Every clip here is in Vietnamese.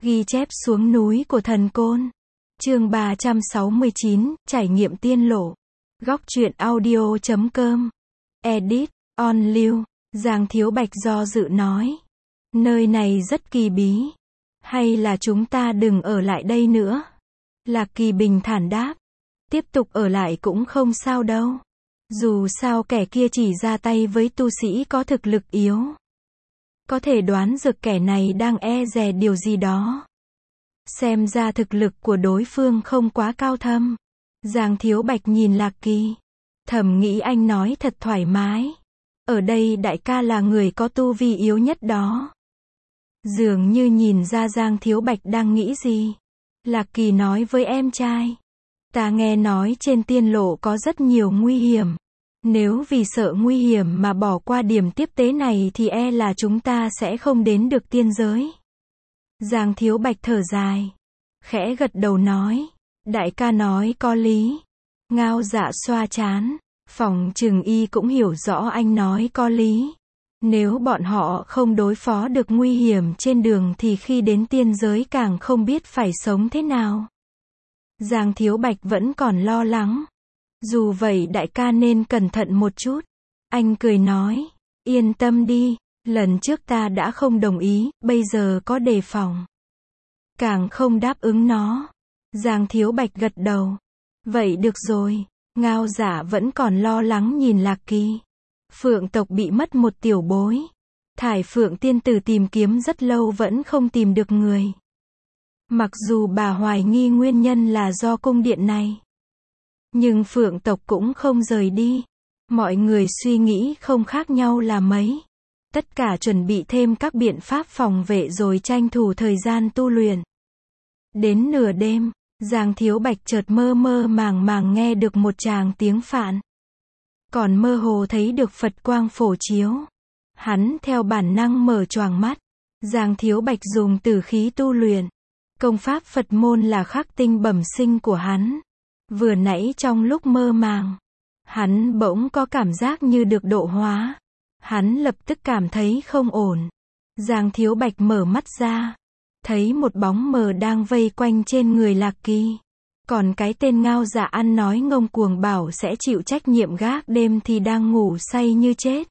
Ghi chép xuống núi của thần Côn. Chương 369, trải nghiệm tiên lộ. Góc truyện audio.com. Edit, on lưu. Giang Thiếu Bạch do dự nói. Nơi này rất kỳ bí. Hay là chúng ta đừng ở lại đây nữa? Lạc Kỳ bình thản đáp. Tiếp tục ở lại cũng không sao đâu. Dù sao kẻ kia chỉ ra tay với tu sĩ có thực lực yếu. Có thể đoán được kẻ này đang e dè điều gì đó. Xem ra thực lực của đối phương không quá cao thâm. Giang Thiếu Bạch nhìn Lạc Kỳ. Thầm nghĩ anh nói thật thoải mái. Ở đây đại ca là người có tu vi yếu nhất đó. Dường như nhìn ra Giang Thiếu Bạch đang nghĩ gì. Lạc Kỳ nói với em trai. Ta nghe nói trên tiên lộ có rất nhiều nguy hiểm. Nếu vì sợ nguy hiểm mà bỏ qua điểm tiếp tế này thì e là chúng ta sẽ không đến được tiên giới. Giang Thiếu Bạch thở dài. Khẽ gật đầu nói. Đại ca nói có lý. Ngao Dạ xoa trán. Phòng Trừng Y cũng hiểu rõ anh nói có lý. Nếu bọn họ không đối phó được nguy hiểm trên đường thì khi đến tiên giới càng không biết phải sống thế nào. Giang Thiếu Bạch vẫn còn lo lắng. Dù vậy đại ca nên cẩn thận một chút. Anh cười nói. Yên tâm đi. Lần trước ta đã không đồng ý, bây giờ có đề phòng. Càng không đáp ứng nó. Giang Thiếu Bạch gật đầu. Vậy được rồi. Ngao Dạ vẫn còn lo lắng nhìn Lạc Kỳ. Phượng tộc bị mất một tiểu bối. Thải Phượng tiên tử tìm kiếm rất lâu vẫn không tìm được người. Mặc dù bà hoài nghi nguyên nhân là do cung điện này. Nhưng Phượng tộc cũng không rời đi. Mọi người suy nghĩ không khác nhau là mấy. Tất cả chuẩn bị thêm các biện pháp phòng vệ rồi tranh thủ thời gian tu luyện. Đến nửa đêm, Giang Thiếu Bạch chợt mơ mơ màng màng nghe được một tràng tiếng phạn. Còn mơ hồ thấy được Phật quang phổ chiếu. Hắn theo bản năng mở choàng mắt. Giang Thiếu Bạch dùng tử khí tu luyện. Công pháp Phật môn là khắc tinh bẩm sinh của hắn. Vừa nãy trong lúc mơ màng, hắn bỗng có cảm giác như được độ hóa. Hắn lập tức cảm thấy không ổn. Giang Thiếu Bạch mở mắt ra. Thấy một bóng mờ đang vây quanh trên người Lạc Kỳ. Còn cái tên Ngao Dạ ăn nói ngông cuồng bảo sẽ chịu trách nhiệm gác đêm thì đang ngủ say như chết.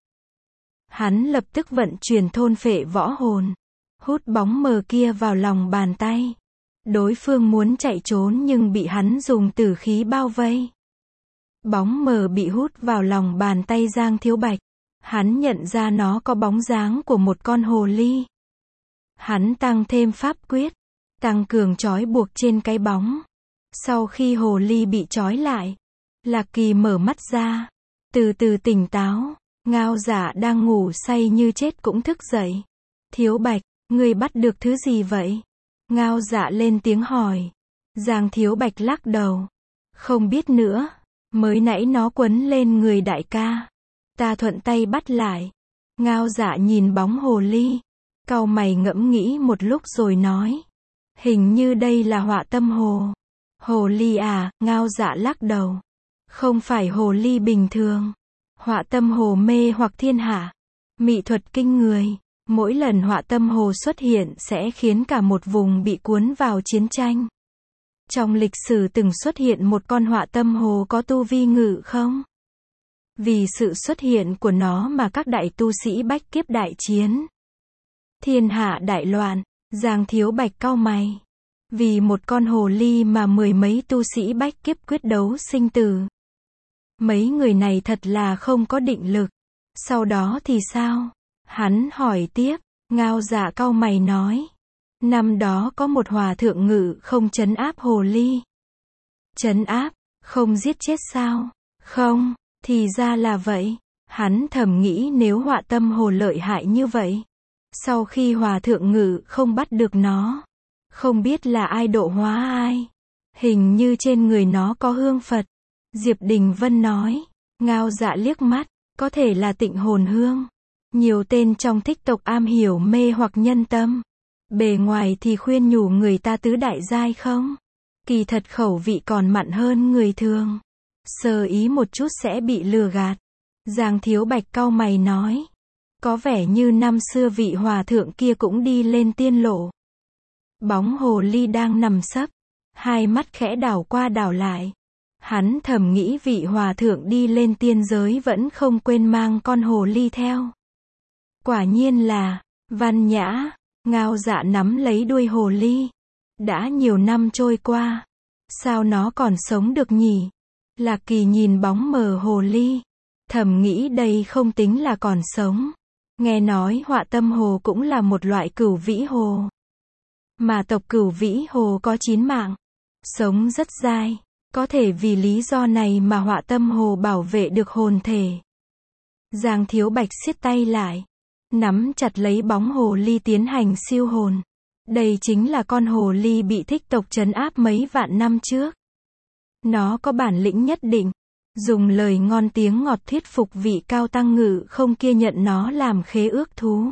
Hắn lập tức vận chuyển thôn phệ võ hồn. Hút bóng mờ kia vào lòng bàn tay. Đối phương muốn chạy trốn nhưng bị hắn dùng tử khí bao vây. Bóng mờ bị hút vào lòng bàn tay Giang Thiếu Bạch. Hắn nhận ra nó có bóng dáng của một con hồ ly. Hắn tăng thêm pháp quyết, tăng cường trói buộc trên cái bóng. Sau khi hồ ly bị trói lại, Lạc Kỳ mở mắt ra, từ từ tỉnh táo. Ngao Dạ đang ngủ say như chết cũng thức dậy. Thiếu Bạch, ngươi bắt được thứ gì vậy? Ngao Dạ lên tiếng hỏi. Giang Thiếu Bạch lắc đầu. Không biết nữa, mới nãy nó quấn lên người đại ca. Ta thuận tay bắt lại. Ngao Dạ nhìn bóng hồ ly. Cau mày ngẫm nghĩ một lúc rồi nói. Hình như đây là họa tâm hồ. Hồ ly à? Ngao Dạ lắc đầu. Không phải hồ ly bình thường. Họa tâm hồ mê hoặc thiên hạ. Mỹ thuật kinh người. Mỗi lần họa tâm hồ xuất hiện sẽ khiến cả một vùng bị cuốn vào chiến tranh. Trong lịch sử từng xuất hiện một con họa tâm hồ có tu vi ngự không? Vì sự xuất hiện của nó mà các đại tu sĩ bách kiếp đại chiến. Thiên hạ đại loạn. Giang Thiếu Bạch cau mày. Vì một con hồ ly mà mười mấy tu sĩ bách kiếp quyết đấu sinh tử. Mấy người này thật là không có định lực. Sau đó thì sao? Hắn hỏi tiếp. Ngao Dạ cau mày nói. Năm đó có một hòa thượng ngự không trấn áp hồ ly. Trấn áp, không giết chết sao? Không, thì ra là vậy. Hắn thầm nghĩ nếu họa tâm hồ lợi hại như vậy. Sau khi hòa thượng ngự không bắt được nó. Không biết là ai độ hóa ai. Hình như trên người nó có hương Phật. Diệp Đình Vân nói. Ngao Dạ liếc mắt. Có thể là Tịnh Hồn Hương. Nhiều tên trong thích tộc am hiểu mê hoặc nhân tâm. Bề ngoài thì khuyên nhủ người ta tứ đại giai không. Kỳ thật khẩu vị còn mặn hơn người thường. Sơ ý một chút sẽ bị lừa gạt. Giang Thiếu Bạch cau mày nói. Có vẻ như năm xưa vị hòa thượng kia cũng đi lên tiên lộ. Bóng hồ ly đang nằm sấp, hai mắt khẽ đảo qua đảo lại. Hắn thầm nghĩ vị hòa thượng đi lên tiên giới vẫn không quên mang con hồ ly theo. Quả nhiên là, văn nhã. Ngao Dạ nắm lấy đuôi hồ ly. Đã nhiều năm trôi qua, sao nó còn sống được nhỉ? Lạc Kỳ nhìn bóng mờ hồ ly, thầm nghĩ đây không tính là còn sống. Nghe nói Họa Tâm Hồ cũng là một loại cửu vĩ hồ. Mà tộc cửu vĩ hồ có 9 mạng, sống rất dai. Có thể vì lý do này mà Họa Tâm Hồ bảo vệ được hồn thể. Giang Thiếu Bạch siết tay lại, nắm chặt lấy bóng hồ ly tiến hành siêu hồn. Đây chính là con hồ ly bị thích tộc trấn áp mấy vạn năm trước. Nó có bản lĩnh nhất định, dùng lời ngon tiếng ngọt thuyết phục vị cao tăng ngự không kia nhận nó làm khế ước thú.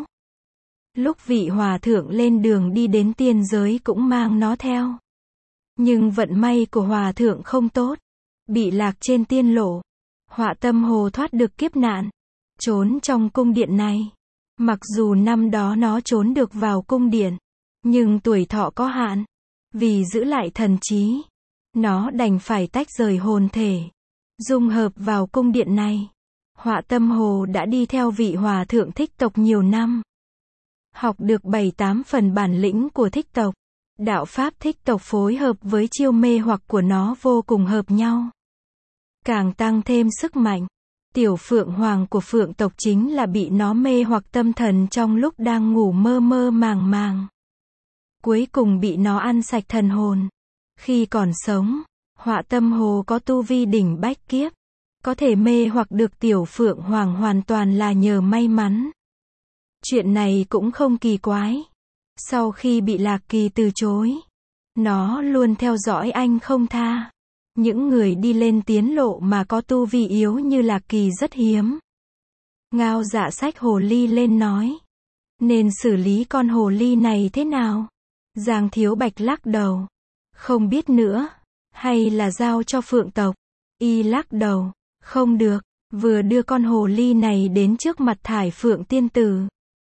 Lúc vị hòa thượng lên đường đi đến tiên giới cũng mang nó theo. Nhưng vận may của hòa thượng không tốt, bị lạc trên tiên lộ. Họa Tâm Hồ thoát được kiếp nạn, trốn trong cung điện này. Mặc dù năm đó nó trốn được vào cung điện, nhưng tuổi thọ có hạn. Vì giữ lại thần trí, nó đành phải tách rời hồn thể, dung hợp vào cung điện này. Họa Tâm Hồ đã đi theo vị hòa thượng thích tộc nhiều năm. Học được 7-8 phần bản lĩnh của thích tộc. Đạo pháp thích tộc phối hợp với chiêu mê hoặc của nó vô cùng hợp nhau. Càng tăng thêm sức mạnh. Tiểu Phượng Hoàng của Phượng tộc chính là bị nó mê hoặc tâm thần trong lúc đang ngủ mơ mơ màng màng. Cuối cùng bị nó ăn sạch thần hồn. Khi còn sống, Họa Tâm Hồ có tu vi đỉnh bách kiếp. Có thể mê hoặc được Tiểu Phượng Hoàng hoàn toàn là nhờ may mắn. Chuyện này cũng không kỳ quái. Sau khi bị Lạc Kỳ từ chối, nó luôn theo dõi anh không tha. Những người đi lên tiến lộ mà có tu vi yếu như Lạc Kỳ rất hiếm. Ngao Dạ xách hồ ly lên nói. Nên xử lý con hồ ly này thế nào? Giang Thiếu Bạch lắc đầu. Không biết nữa. Hay là giao cho Phượng tộc? Y lắc đầu. Không được. Vừa đưa con hồ ly này đến trước mặt Thải Phượng tiên tử,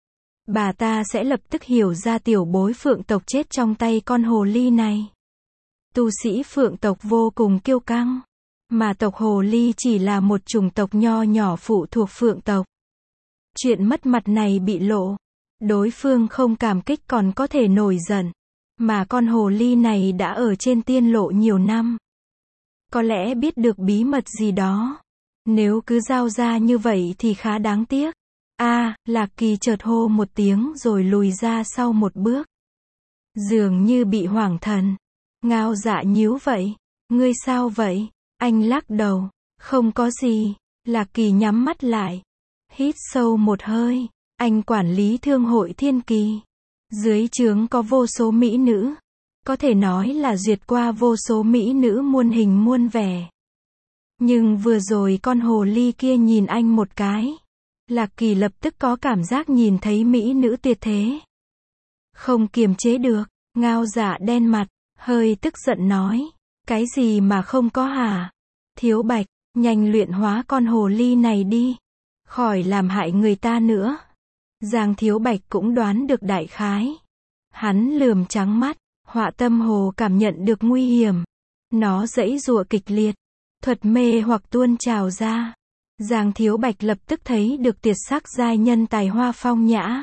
bà ta sẽ lập tức hiểu ra tiểu bối Phượng tộc chết trong tay con hồ ly này. Tu sĩ Phượng tộc vô cùng kiêu căng, mà tộc hồ ly chỉ là một chủng tộc nho nhỏ phụ thuộc Phượng tộc. Chuyện mất mặt này bị lộ, đối phương không cảm kích còn có thể nổi giận, mà con hồ ly này đã ở trên tiên lộ nhiều năm. Có lẽ biết được bí mật gì đó. Nếu cứ giao ra như vậy thì khá đáng tiếc. Lạc Kỳ chợt hô một tiếng rồi lùi ra sau một bước. Dường như bị hoảng thần. Ngao Dạ nhíu vậy. Ngươi sao vậy? Anh lắc đầu. Không có gì. Lạc Kỳ nhắm mắt lại. Hít sâu một hơi. Anh quản lý thương hội Thiên Kỳ. Dưới trướng có vô số mỹ nữ. Có thể nói là duyệt qua vô số mỹ nữ muôn hình muôn vẻ. Nhưng vừa rồi con hồ ly kia nhìn anh một cái. Lạc Kỳ lập tức có cảm giác nhìn thấy mỹ nữ tuyệt thế. Không kiềm chế được, Ngao Dạ đen mặt, hơi tức giận nói. Cái gì mà không có hả? Thiếu Bạch, nhanh luyện hóa con hồ ly này đi. Khỏi làm hại người ta nữa. Giang Thiếu Bạch cũng đoán được đại khái. Hắn lườm trắng mắt, Họa Tâm Hồ cảm nhận được nguy hiểm. Nó giãy giụa kịch liệt. Thuật mê hoặc tuôn trào ra. Giang Thiếu Bạch lập tức thấy được tuyệt sắc giai nhân tài hoa phong nhã.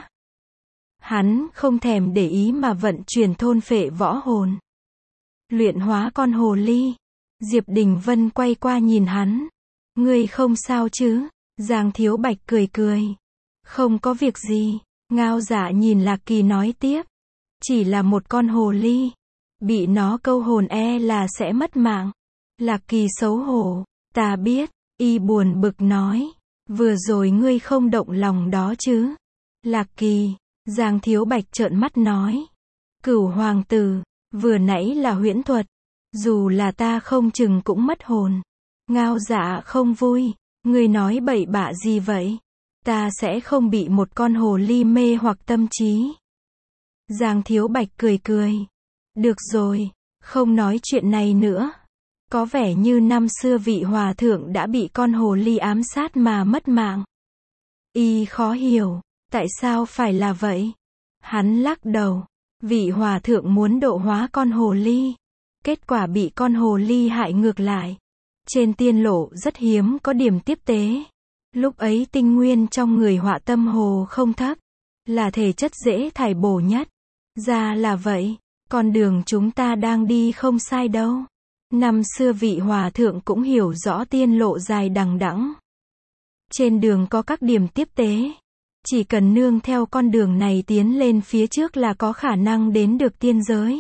Hắn không thèm để ý mà vận chuyển thôn phệ võ hồn. Luyện hóa con hồ ly. Diệp Đình Vân quay qua nhìn hắn. Ngươi không sao chứ? Giang Thiếu Bạch cười cười. Không có việc gì. Ngao Dạ nhìn Lạc Kỳ nói tiếp. Chỉ là một con hồ ly. Bị nó câu hồn là sẽ mất mạng. Lạc Kỳ xấu hổ. Ta biết. Y buồn bực nói. Vừa rồi ngươi không động lòng đó chứ? Lạc Kỳ. Giang Thiếu Bạch trợn mắt nói. Cửu hoàng tử. Vừa nãy là huyễn thuật. Dù là ta không chừng cũng mất hồn. Ngao Dạ không vui. Ngươi nói bậy bạ gì vậy? Ta sẽ không bị một con hồ ly mê hoặc tâm trí. Giang Thiếu Bạch cười cười. Được rồi. Không nói chuyện này nữa. Có vẻ như năm xưa vị hòa thượng đã bị con hồ ly ám sát mà mất mạng. Y khó hiểu. Tại sao phải là vậy? Hắn lắc đầu. Vị hòa thượng muốn độ hóa con hồ ly. Kết quả bị con hồ ly hại ngược lại. Trên tiên lộ rất hiếm có điểm tiếp tế. Lúc ấy tinh nguyên trong người Họa Tâm Hồ không thấp. Là thể chất dễ thải bổ nhất. Ra là vậy. Con đường chúng ta đang đi không sai đâu. Năm xưa vị hòa thượng cũng hiểu rõ tiên lộ dài đằng đẵng. Trên đường có các điểm tiếp tế. Chỉ cần nương theo con đường này tiến lên phía trước là có khả năng đến được tiên giới.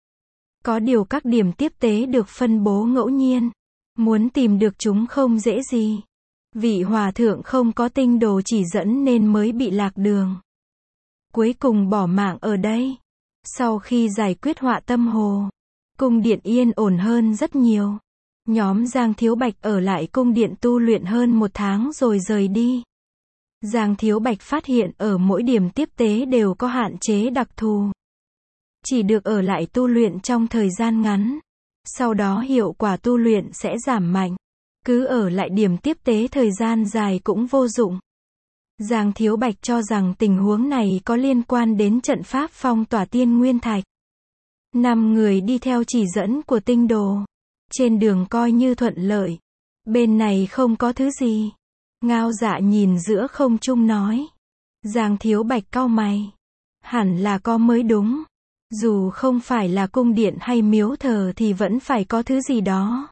Có điều các điểm tiếp tế được phân bố ngẫu nhiên. Muốn tìm được chúng không dễ gì. Vị hòa thượng không có tinh đồ chỉ dẫn nên mới bị lạc đường. Cuối cùng bỏ mạng ở đây. Sau khi giải quyết Họa Tâm Hồ, cung điện yên ổn hơn rất nhiều. Nhóm Giang Thiếu Bạch ở lại cung điện tu luyện hơn 1 tháng rồi rời đi. Giang Thiếu Bạch phát hiện ở mỗi điểm tiếp tế đều có hạn chế đặc thù. Chỉ được ở lại tu luyện trong thời gian ngắn. Sau đó hiệu quả tu luyện sẽ giảm mạnh. Cứ ở lại điểm tiếp tế thời gian dài cũng vô dụng. Giang Thiếu Bạch cho rằng tình huống này có liên quan đến trận pháp phong tỏa tiên nguyên thạch. 5 người đi theo chỉ dẫn của tinh đồ. Trên đường coi như thuận lợi. Bên này không có thứ gì. Ngao Dạ nhìn giữa không trung nói. Giang Thiếu Bạch cau mày. Hẳn là có mới đúng. Dù không phải là cung điện hay miếu thờ thì vẫn phải có thứ gì đó.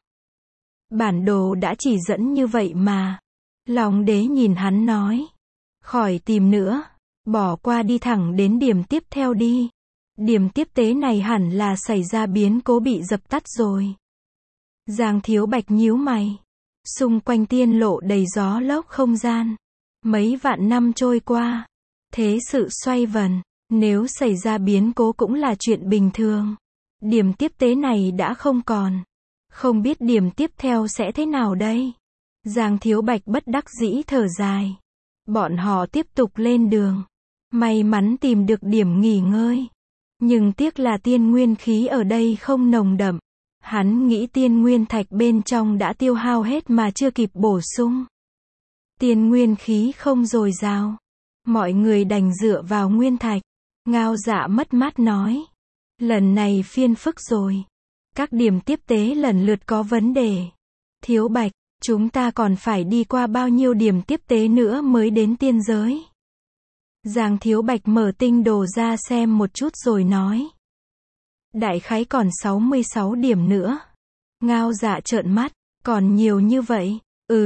Bản đồ đã chỉ dẫn như vậy mà. Long Đế nhìn hắn nói. Khỏi tìm nữa. Bỏ qua đi thẳng đến điểm tiếp theo đi. Điểm tiếp tế này hẳn là xảy ra biến cố bị dập tắt rồi. Giang Thiếu Bạch nhíu mày. Xung quanh tiên lộ đầy gió lốc không gian. Mấy vạn năm trôi qua. Thế sự xoay vần. Nếu xảy ra biến cố cũng là chuyện bình thường. Điểm tiếp tế này đã không còn. Không biết điểm tiếp theo sẽ thế nào đây? Giang Thiếu Bạch bất đắc dĩ thở dài. Bọn họ tiếp tục lên đường. May mắn tìm được điểm nghỉ ngơi. Nhưng tiếc là tiên nguyên khí ở đây không nồng đậm. Hắn nghĩ tiên nguyên thạch bên trong đã tiêu hao hết mà chưa kịp bổ sung. Tiên nguyên khí không dồi dào. Mọi người đành dựa vào nguyên thạch. Ngao Dạ mất mát nói. Lần này phiền phức rồi. Các điểm tiếp tế lần lượt có vấn đề. Thiếu Bạch, chúng ta còn phải đi qua bao nhiêu điểm tiếp tế nữa mới đến tiên giới? Giang Thiếu Bạch mở tinh đồ ra xem một chút rồi nói. Đại khái còn 66 điểm nữa. Ngao Dạ trợn mắt, còn nhiều như vậy.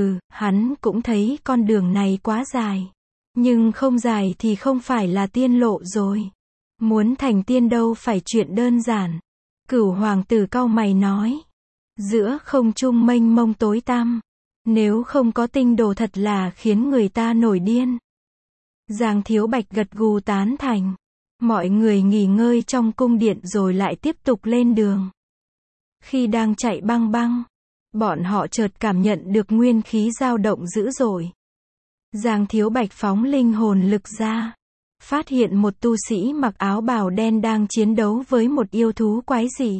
Hắn cũng thấy con đường này quá dài. Nhưng không dài thì không phải là tiên lộ rồi. Muốn thành tiên đâu phải chuyện đơn giản. Cửu hoàng tử cau mày nói. Giữa không trung mênh mông tối tăm. Nếu không có tinh đồ thật là khiến người ta nổi điên. Giang Thiếu Bạch gật gù tán thành. Mọi người nghỉ ngơi trong cung điện rồi lại tiếp tục lên đường. Khi đang chạy băng băng, bọn họ chợt cảm nhận được nguyên khí dao động dữ dội. Giang Thiếu Bạch phóng linh hồn lực ra. Phát hiện một tu sĩ mặc áo bào đen đang chiến đấu với một yêu thú quái dị.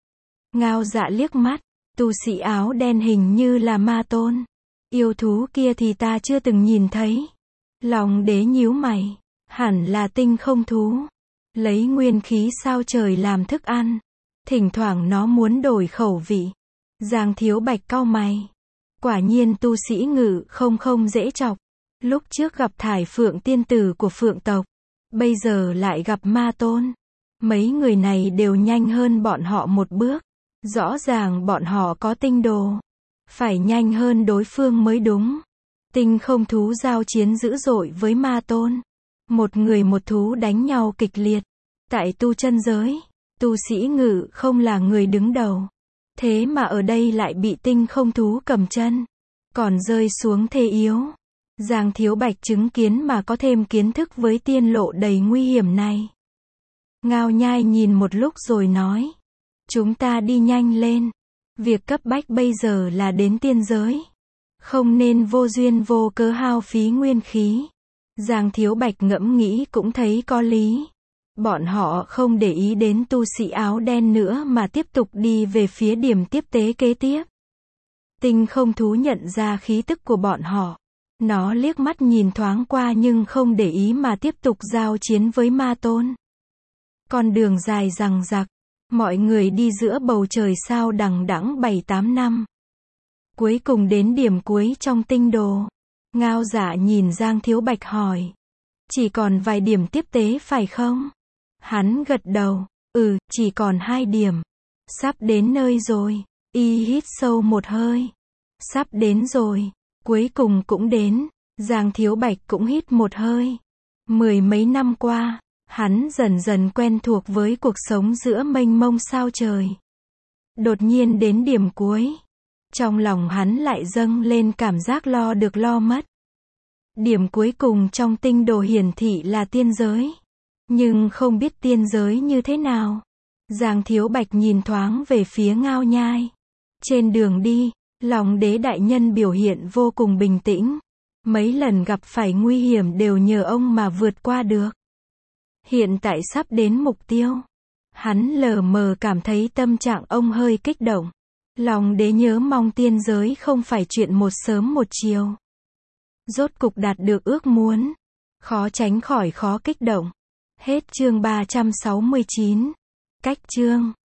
Ngao Dạ liếc mắt. Tu sĩ áo đen hình như là ma tôn. Yêu thú kia thì ta chưa từng nhìn thấy. Long Đế nhíu mày. Hẳn là tinh không thú. Lấy nguyên khí sao trời làm thức ăn. Thỉnh thoảng nó muốn đổi khẩu vị. Giang Thiếu Bạch cau mày. Quả nhiên tu sĩ Ngự không dễ chọc. Lúc trước gặp Thải Phượng tiên tử của Phượng tộc. Bây giờ lại gặp ma tôn. Mấy người này đều nhanh hơn bọn họ một bước. Rõ ràng bọn họ có tinh đồ. Phải nhanh hơn đối phương mới đúng. Tinh không thú giao chiến dữ dội với ma tôn. Một người một thú đánh nhau kịch liệt. Tại tu chân giới, tu sĩ Ngự không là người đứng đầu. Thế mà ở đây lại bị tinh không thú cầm chân. Còn rơi xuống thế yếu. Giang Thiếu Bạch chứng kiến mà có thêm kiến thức với tiên lộ đầy nguy hiểm này. Ngao Nhai nhìn một lúc rồi nói. Chúng ta đi nhanh lên. Việc cấp bách bây giờ là đến tiên giới. Không nên vô duyên vô cớ hao phí nguyên khí. Giang Thiếu Bạch ngẫm nghĩ cũng thấy có lý. Bọn họ không để ý đến tu sĩ áo đen nữa mà tiếp tục đi về phía điểm tiếp tế kế tiếp. Tinh không thú nhận ra khí tức của bọn họ. Nó liếc mắt nhìn thoáng qua nhưng không để ý mà tiếp tục giao chiến với ma tôn. Con đường dài dằng dặc, mọi người đi giữa bầu trời sao đằng đẵng 7-8 năm. Cuối cùng đến điểm cuối trong tinh đồ. Ngao Dạ nhìn Giang Thiếu Bạch hỏi. Chỉ còn vài điểm tiếp tế phải không? Hắn gật đầu. Chỉ còn 2 điểm. Sắp đến nơi rồi. Y hít sâu một hơi. Sắp đến rồi. Cuối cùng cũng đến. Giang Thiếu Bạch cũng hít một hơi. 10 mấy năm qua, hắn dần dần quen thuộc với cuộc sống giữa mênh mông sao trời. Đột nhiên đến điểm cuối. Trong lòng hắn lại dâng lên cảm giác lo được lo mất. Điểm cuối cùng trong tinh đồ hiển thị là tiên giới. Nhưng không biết tiên giới như thế nào. Giang Thiếu Bạch nhìn thoáng về phía Ngao Nhai. Trên đường đi, Long Đế đại nhân biểu hiện vô cùng bình tĩnh. Mấy lần gặp phải nguy hiểm đều nhờ ông mà vượt qua được. Hiện tại sắp đến mục tiêu. Hắn lờ mờ cảm thấy tâm trạng ông hơi kích động. Long Đế nhớ mong tiên giới không phải chuyện một sớm một chiều. Rốt cục đạt được ước muốn. Khó tránh khỏi khó kích động. Hết chương 369. Cách chương